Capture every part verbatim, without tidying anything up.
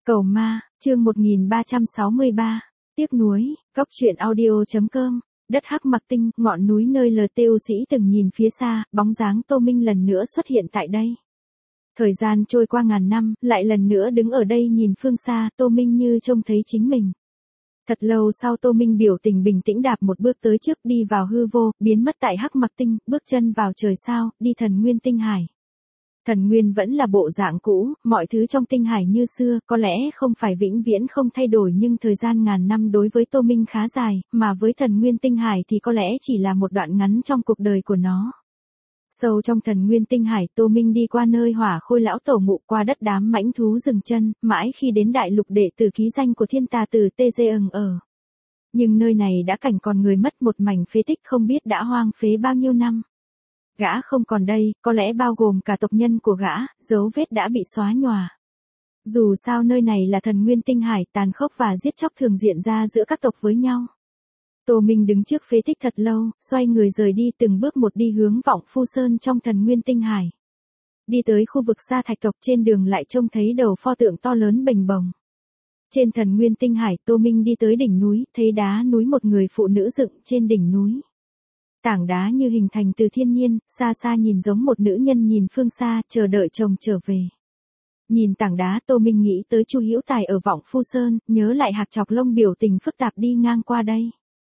Cầu ma, chương một nghìn ba trăm sáu mươi ba, tiếc nuối, góc truyện audio chấm com, đất hắc mặc tinh, ngọn núi nơi lờ têu sĩ từng nhìn phía xa, bóng dáng Tô Minh lần nữa xuất hiện tại đây. Thời gian trôi qua ngàn năm, lại lần nữa đứng ở đây nhìn phương xa, Tô Minh như trông thấy chính mình. Thật lâu sau Tô Minh biểu tình bình tĩnh đạp một bước tới trước, đi vào hư vô, biến mất tại hắc mặc tinh, bước chân vào trời sao, đi thần nguyên tinh hải. Thần nguyên vẫn là bộ dạng cũ, mọi thứ trong tinh hải như xưa, có lẽ không phải vĩnh viễn không thay đổi nhưng thời gian ngàn năm đối với Tô Minh khá dài, mà với thần nguyên tinh hải thì có lẽ chỉ là một đoạn ngắn trong cuộc đời của nó. Sâu trong thần nguyên tinh hải, Tô Minh đi qua nơi hỏa khôi lão tổ ngụ, qua đất đám mãnh thú dừng chân, mãi khi đến đại lục đệ tử ký danh của thiên tà tử Tê Dê ừng ở. Nhưng nơi này đã cảnh còn người mất, một mảnh phế tích không biết đã hoang phế bao nhiêu năm. Gã không còn đây, có lẽ bao gồm cả tộc nhân của gã, dấu vết đã bị xóa nhòa. Dù sao nơi này là thần nguyên tinh hải, tàn khốc và giết chóc thường diễn ra giữa các tộc với nhau. Tô Minh đứng trước phế tích thật lâu, xoay người rời đi từng bước một đi hướng Vọng Phu Sơn trong thần nguyên tinh hải. Đi tới khu vực Sa Thạch tộc, trên đường lại trông thấy đầu pho tượng to lớn bềnh bồng. Trên thần nguyên tinh hải, Tô Minh đi tới đỉnh núi, thấy đá núi một người phụ nữ dựng trên đỉnh núi. Tảng đá như hình thành từ thiên nhiên, xa xa nhìn giống một nữ nhân nhìn phương xa, chờ đợi chồng trở về. Nhìn tảng đá, Tô Minh nghĩ tới Chu Hữu Tài ở Vọng Phu Sơn, nhớ lại Hạc Chọc Lông biểu tình phức tạp đi ngang qua đây.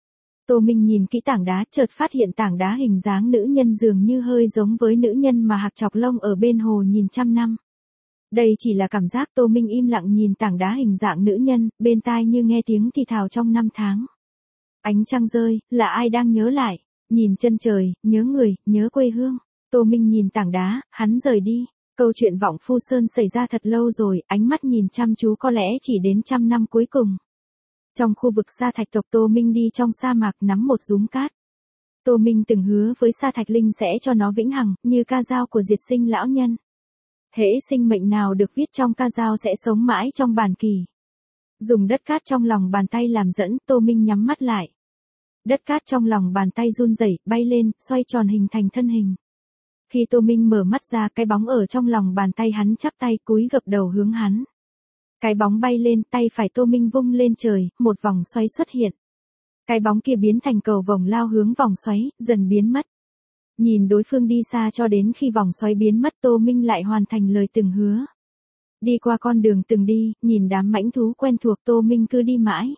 Tô Minh nhìn kỹ tảng đá, chợt phát hiện tảng đá hình dáng nữ nhân dường như hơi giống với nữ nhân mà Hạc Chọc Lông ở bên hồ nhìn trăm năm. Đây chỉ là cảm giác. Tô Minh im lặng nhìn tảng đá hình dạng nữ nhân, bên tai như nghe tiếng thì thào trong năm tháng. Ánh trăng rơi, là ai đang nhớ lại? Nhìn chân trời, nhớ người, nhớ quê hương. Tô Minh nhìn tảng đá, hắn rời đi. Câu chuyện Vọng Phu Sơn xảy ra thật lâu rồi, ánh mắt nhìn chăm chú có lẽ chỉ đến trăm năm cuối cùng. Trong khu vực Sa Thạch tộc, Tô Minh đi trong sa mạc nắm một dúm cát. Tô Minh từng hứa với Sa Thạch Linh sẽ cho nó vĩnh hằng, như ca dao của diệt sinh lão nhân. Hễ sinh mệnh nào được viết trong ca dao sẽ sống mãi trong bản kỳ. Dùng đất cát trong lòng bàn tay làm dẫn, Tô Minh nhắm mắt lại. Đất cát trong lòng bàn tay run rẩy, bay lên, xoay tròn hình thành thân hình. Khi Tô Minh mở mắt ra, cái bóng ở trong lòng bàn tay hắn chắp tay cúi gập đầu hướng hắn. Cái bóng bay lên, tay phải Tô Minh vung lên trời, một vòng xoáy xuất hiện. Cái bóng kia biến thành cầu vồng lao hướng vòng xoáy, dần biến mất. Nhìn đối phương đi xa cho đến khi vòng xoáy biến mất, Tô Minh lại hoàn thành lời từng hứa. Đi qua con đường từng đi, nhìn đám mãnh thú quen thuộc, Tô Minh cứ đi mãi.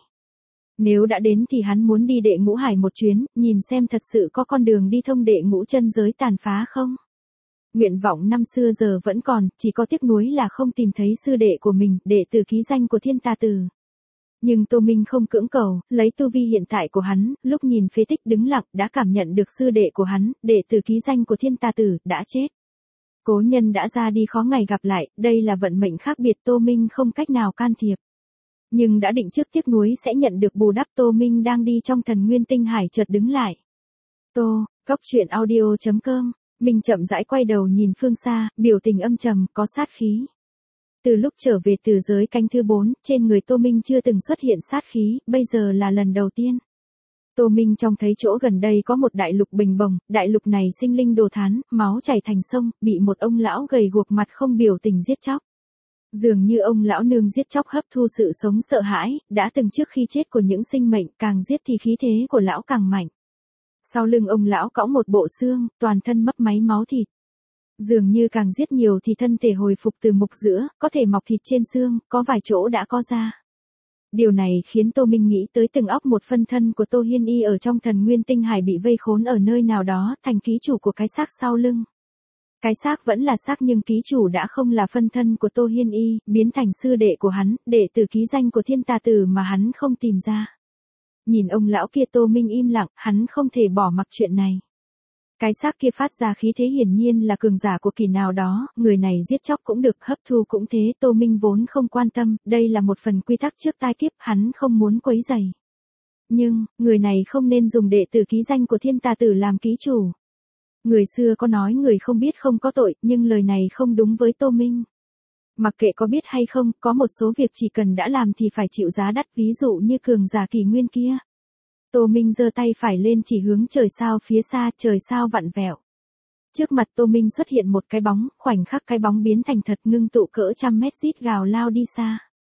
Nếu đã đến thì hắn muốn đi đệ ngũ hải một chuyến, nhìn xem thật sự có con đường đi thông đệ ngũ chân giới tàn phá không. Nguyện vọng năm xưa giờ vẫn còn, chỉ có tiếc nuối là không tìm thấy sư đệ của mình, đệ tử ký danh của thiên tà tử. Nhưng Tô Minh không cưỡng cầu, lấy tu vi hiện tại của hắn, lúc nhìn phế tích đứng lặng đã cảm nhận được sư đệ của hắn, đệ tử ký danh của thiên tà tử, đã chết. Cố nhân đã ra đi khó ngày gặp lại, đây là vận mệnh khác biệt, Tô Minh không cách nào can thiệp. Nhưng đã định trước tiếc nuối sẽ nhận được bù đắp. Tô Minh đang đi trong thần nguyên tinh hải chợt đứng lại. Tô, góc truyện audio chấm com, mình chậm rãi quay đầu nhìn phương xa, biểu tình âm trầm, có sát khí. Từ lúc trở về từ giới canh thứ bốn, trên người Tô Minh chưa từng xuất hiện sát khí, bây giờ là lần đầu tiên. Tô Minh trông thấy chỗ gần đây có một đại lục bềnh bồng, đại lục này sinh linh đồ thán, máu chảy thành sông, bị một ông lão gầy guộc mặt không biểu tình giết chóc. Dường như ông lão nương giết chóc hấp thu sự sống sợ hãi, đã từng trước khi chết của những sinh mệnh, càng giết thì khí thế của lão càng mạnh. Sau lưng ông lão cõng một bộ xương, toàn thân mấp máy máu thịt. Dường như càng giết nhiều thì thân thể hồi phục từ mục giữa, có thể mọc thịt trên xương, có vài chỗ đã co ra. Điều này khiến Tô Minh nghĩ tới từng óc một phân thân của Tô Hiên Y ở trong thần nguyên tinh hải bị vây khốn ở nơi nào đó, thành ký chủ của cái xác sau lưng. Cái xác vẫn là xác nhưng ký chủ đã không là phân thân của Tô Hiên Y, biến thành sư đệ của hắn, đệ tử ký danh của thiên tà tử mà hắn không tìm ra. Nhìn ông lão kia, Tô Minh im lặng, hắn không thể bỏ mặc chuyện này. Cái xác kia phát ra khí thế hiển nhiên là cường giả của kỳ nào đó, người này giết chóc cũng được, hấp thu cũng thế, Tô Minh vốn không quan tâm, đây là một phần quy tắc trước tai kiếp, hắn không muốn quấy rầy. Nhưng, người này không nên dùng đệ tử ký danh của thiên tà tử làm ký chủ. Người xưa có nói người không biết không có tội, nhưng lời này không đúng với Tô Minh. Mặc kệ có biết hay không, có một số việc chỉ cần đã làm thì phải chịu giá đắt, ví dụ như cường giả kỳ nguyên kia. Tô Minh giơ tay phải lên chỉ hướng trời sao phía xa, trời sao vặn vẹo. Trước mặt Tô Minh xuất hiện một cái bóng, khoảnh khắc cái bóng biến thành thật, ngưng tụ cỡ trăm mét, rít gào lao đi xa.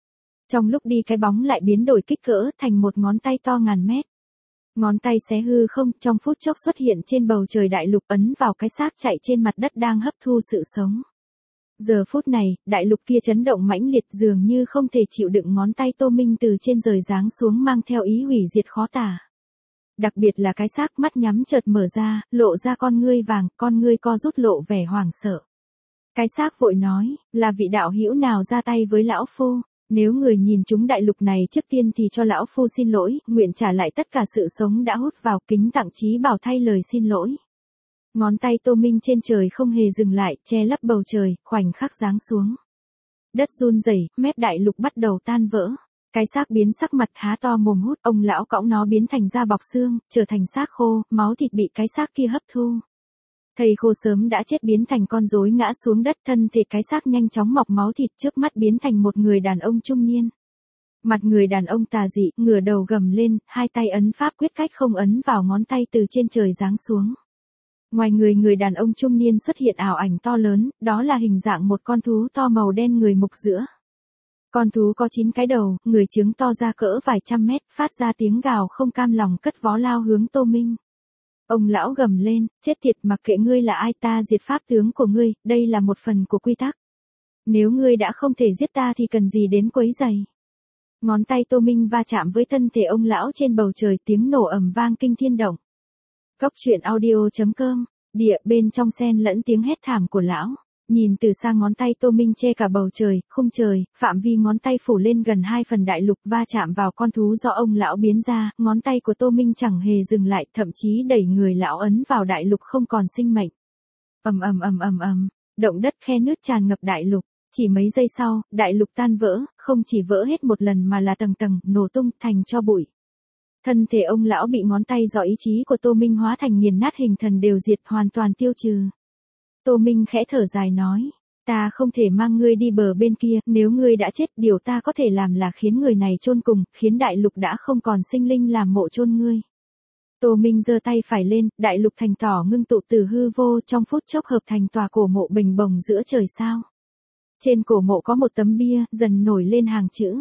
Trong lúc đi cái bóng lại biến đổi kích cỡ thành một ngón tay to ngàn mét. Ngón tay xé hư không, trong phút chốc xuất hiện trên bầu trời đại lục, ấn vào cái xác chạy trên mặt đất đang hấp thu sự sống. Giờ phút này, đại lục kia chấn động mãnh liệt, dường như không thể chịu đựng ngón tay Tô Minh từ trên trời giáng xuống mang theo ý hủy diệt khó tả. Đặc biệt là cái xác, mắt nhắm chợt mở ra, lộ ra con ngươi vàng, con ngươi co rút lộ vẻ hoảng sợ. Cái xác vội nói, là vị đạo hữu nào ra tay với lão phu? Nếu người nhìn chúng đại lục này trước tiên thì cho lão phu xin lỗi, nguyện trả lại tất cả sự sống đã hút vào, kính tặng Chí Bảo thay lời xin lỗi. Ngón tay Tô Minh trên trời không hề dừng lại, che lấp bầu trời, khoảnh khắc giáng xuống. Đất run rẩy, mép đại lục bắt đầu tan vỡ. Cái xác biến sắc mặt há to mồm hút, ông lão cõng nó biến thành da bọc xương, trở thành xác khô, máu thịt bị cái xác kia hấp thu. Thầy khô sớm đã chết biến thành con rối ngã xuống đất, thân thể cái xác nhanh chóng mọc máu thịt, trước mắt biến thành một người đàn ông trung niên. Mặt người đàn ông tà dị, ngửa đầu gầm lên, hai tay ấn pháp quyết cách không ấn vào ngón tay từ trên trời giáng xuống. Ngoài người người đàn ông trung niên xuất hiện ảo ảnh to lớn, đó là hình dạng một con thú to màu đen người mục giữa. Con thú có chín cái đầu, người trứng to ra cỡ vài trăm mét, phát ra tiếng gào không cam lòng cất vó lao hướng Tô Minh. Ông lão gầm lên, chết tiệt, mặc kệ ngươi là ai, ta diệt pháp tướng của ngươi, đây là một phần của quy tắc. Nếu ngươi đã không thể giết ta thì cần gì đến quấy giày. Ngón tay Tô Minh va chạm với thân thể ông lão trên bầu trời, tiếng nổ ầm vang kinh thiên động. Cốc truyện audio chấm com, địa bên trong xen lẫn tiếng hét thảm của lão. Nhìn từ xa ngón tay Tô Minh che cả bầu trời, khung trời, phạm vi ngón tay phủ lên gần hai phần đại lục, va chạm vào con thú do ông lão biến ra, ngón tay của Tô Minh chẳng hề dừng lại, thậm chí đẩy người lão ấn vào đại lục không còn sinh mệnh. Ầm ầm ầm ầm ầm, động đất khe nứt tràn ngập đại lục, chỉ mấy giây sau, đại lục tan vỡ, không chỉ vỡ hết một lần mà là tầng tầng, nổ tung thành tro bụi. Thân thể ông lão bị ngón tay do ý chí của Tô Minh hóa thành nghiền nát, hình thần đều diệt, hoàn toàn tiêu trừ. Tô Minh khẽ thở dài nói, ta không thể mang ngươi đi bờ bên kia, nếu ngươi đã chết, điều ta có thể làm là khiến người này chôn cùng, khiến đại lục đã không còn sinh linh làm mộ chôn ngươi. Tô Minh giơ tay phải lên, đại lục thành tỏ ngưng tụ từ hư vô, trong phút chốc hợp thành tòa cổ mộ bình bồng giữa trời sao. Trên cổ mộ có một tấm bia, dần nổi lên hàng chữ.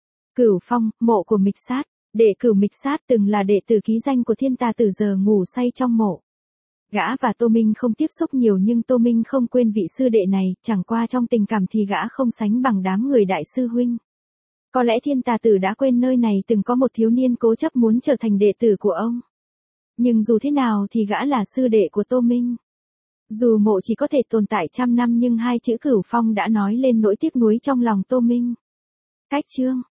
Cửu Phong, mộ của Mịch Sát, đệ Cửu Mịch Sát từng là đệ tử ký danh của thiên tà tử, giờ ngủ say trong mộ. Gã và Tô Minh không tiếp xúc nhiều nhưng Tô Minh không quên vị sư đệ này, chẳng qua trong tình cảm thì gã không sánh bằng đám người đại sư huynh. Có lẽ thiên tà tử đã quên nơi này từng có một thiếu niên cố chấp muốn trở thành đệ tử của ông. Nhưng dù thế nào thì gã là sư đệ của Tô Minh. Dù mộ chỉ có thể tồn tại trăm năm nhưng hai chữ Cửu Phong đã nói lên nỗi tiếc nuối trong lòng Tô Minh. Cách chương